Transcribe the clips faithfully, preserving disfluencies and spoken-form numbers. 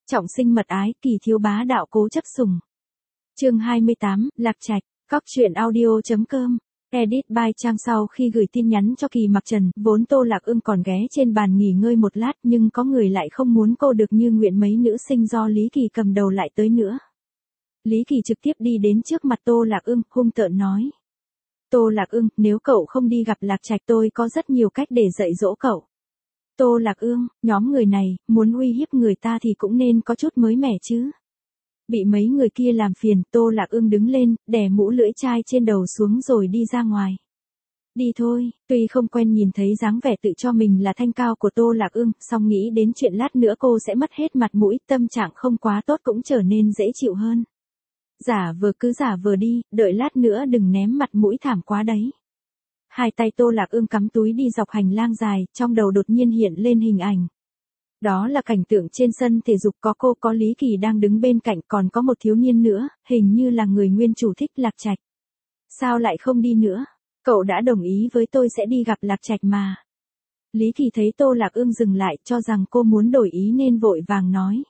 Trọng sinh mật ái, kỳ thiếu bá đạo cố chấp sủng. Chương hai mươi tám, Lạc Trạch, Cóc truyện audio chấm com. Edit by Trang. Sau khi gửi tin nhắn cho Kỳ Mặc Trần, vốn Tô Lạc Ưng còn ghé trên bàn nghỉ ngơi một lát, nhưng có người lại không muốn cô được như nguyện, mấy nữ sinh do Lý Kỳ cầm đầu lại tới nữa. Lý Kỳ trực tiếp đi đến trước mặt Tô Lạc Ưng, hung tợn nói: Tô Lạc Ưng, nếu cậu không đi gặp Lạc Trạch tôi có rất nhiều cách để dạy dỗ cậu. Tô Lạc Ưng, nhóm người này, muốn uy hiếp người ta thì cũng nên có chút mới mẻ chứ. Bị mấy người kia làm phiền, Tô Lạc Ưng đứng lên, đè mũ lưỡi chai trên đầu xuống rồi đi ra ngoài. Đi thôi, tuy không quen nhìn thấy dáng vẻ tự cho mình là thanh cao của Tô Lạc Ưng, song nghĩ đến chuyện lát nữa cô sẽ mất hết mặt mũi, tâm trạng không quá tốt cũng trở nên dễ chịu hơn. Giả vờ cứ giả vờ đi, đợi lát nữa đừng ném mặt mũi thảm quá đấy. Hai tay Tô Lạc Ưng cắm túi đi dọc hành lang dài, trong đầu đột nhiên hiện lên hình ảnh. Đó là cảnh tượng trên sân thể dục, có cô, có Lý Kỳ đang đứng bên cạnh, còn có một thiếu niên nữa, hình như là người nguyên chủ thích Lạc Trạch. Sao lại không đi nữa? Cậu đã đồng ý với tôi sẽ đi gặp Lạc Trạch mà. Lý Kỳ thấy Tô Lạc Ưng dừng lại, cho rằng cô muốn đổi ý nên vội vàng nói.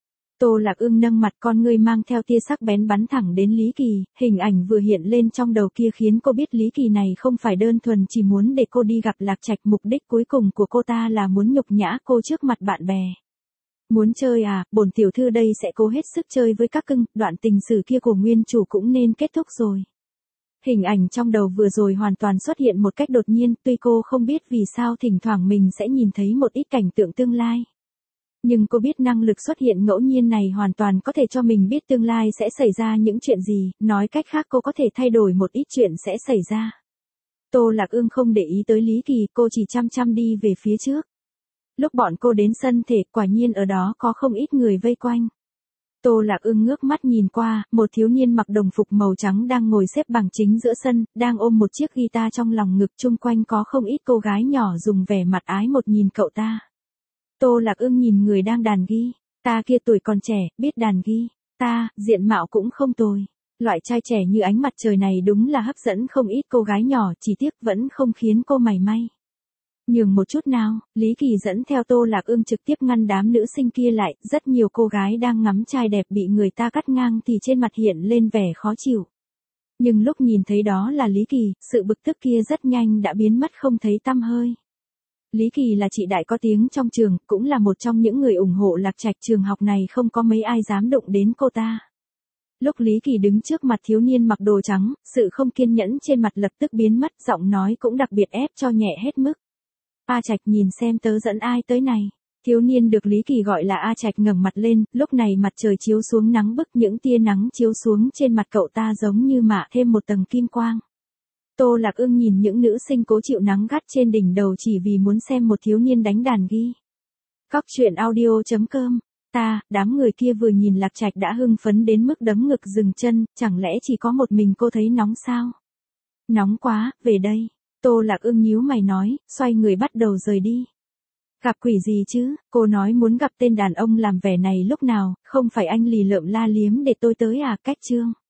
Tô Lạc Ưng nâng mặt, con ngươi mang theo tia sắc bén bắn thẳng đến Lý Kỳ, hình ảnh vừa hiện lên trong đầu kia khiến cô biết Lý Kỳ này không phải đơn thuần chỉ muốn để cô đi gặp Lạc Trạch, mục đích cuối cùng của cô ta là muốn nhục nhã cô trước mặt bạn bè. Muốn chơi à, bổn tiểu thư đây sẽ cố hết sức chơi với các cưng, đoạn tình sử kia của nguyên chủ cũng nên kết thúc rồi. Hình ảnh trong đầu vừa rồi hoàn toàn xuất hiện một cách đột nhiên, tuy cô không biết vì sao thỉnh thoảng mình sẽ nhìn thấy một ít cảnh tượng tương lai. Nhưng cô biết năng lực xuất hiện ngẫu nhiên này hoàn toàn có thể cho mình biết tương lai sẽ xảy ra những chuyện gì, nói cách khác cô có thể thay đổi một ít chuyện sẽ xảy ra. Tô Lạc Ưng không để ý tới Lý Kỳ, cô chỉ chăm chăm đi về phía trước. Lúc bọn cô đến sân thể, quả nhiên ở đó có không ít người vây quanh. Tô Lạc Ưng ngước mắt nhìn qua, một thiếu niên mặc đồng phục màu trắng đang ngồi xếp bằng chính giữa sân, đang ôm một chiếc guitar trong lòng ngực, chung quanh có không ít cô gái nhỏ dùng vẻ mặt ái một nhìn cậu ta. Tô Lạc Ưng nhìn người đang đàn ghi, ta kia tuổi còn trẻ, biết đàn ghi, ta, diện mạo cũng không tồi. Loại trai trẻ như ánh mặt trời này đúng là hấp dẫn không ít cô gái nhỏ, chỉ tiếc vẫn không khiến cô mảy may nhường một chút nào. Lý Kỳ dẫn theo Tô Lạc Ưng trực tiếp ngăn đám nữ sinh kia lại, rất nhiều cô gái đang ngắm trai đẹp bị người ta cắt ngang thì trên mặt hiện lên vẻ khó chịu. Nhưng lúc nhìn thấy đó là Lý Kỳ, sự bực tức kia rất nhanh đã biến mất không thấy tăm hơi. Lý Kỳ là chị đại có tiếng trong trường, cũng là một trong những người ủng hộ Lạc Trạch, trường học này không có mấy ai dám đụng đến cô ta. Lúc Lý Kỳ đứng trước mặt thiếu niên mặc đồ trắng, sự không kiên nhẫn trên mặt lập tức biến mất, giọng nói cũng đặc biệt ép cho nhẹ hết mức. A Trạch, nhìn xem tớ dẫn ai tới này. Thiếu niên được Lý Kỳ gọi là A Trạch ngẩng mặt lên, lúc này mặt trời chiếu xuống nắng bức, những tia nắng chiếu xuống trên mặt cậu ta giống như mạ thêm một tầng kim quang. Tô Lạc Ưng nhìn những nữ sinh cố chịu nắng gắt trên đỉnh đầu chỉ vì muốn xem một thiếu niên đánh đàn ghi. Cóc truyện audio chấm com. Ta, đám người kia vừa nhìn Lạc Trạch đã hưng phấn đến mức đấm ngực dừng chân, chẳng lẽ chỉ có một mình cô thấy nóng sao? Nóng quá, về đây. Tô Lạc Ưng nhíu mày nói, xoay người bắt đầu rời đi. Gặp quỷ gì chứ, cô nói muốn gặp tên đàn ông làm vẻ này lúc nào, không phải anh lì lợm la liếm để tôi tới à, cách chương.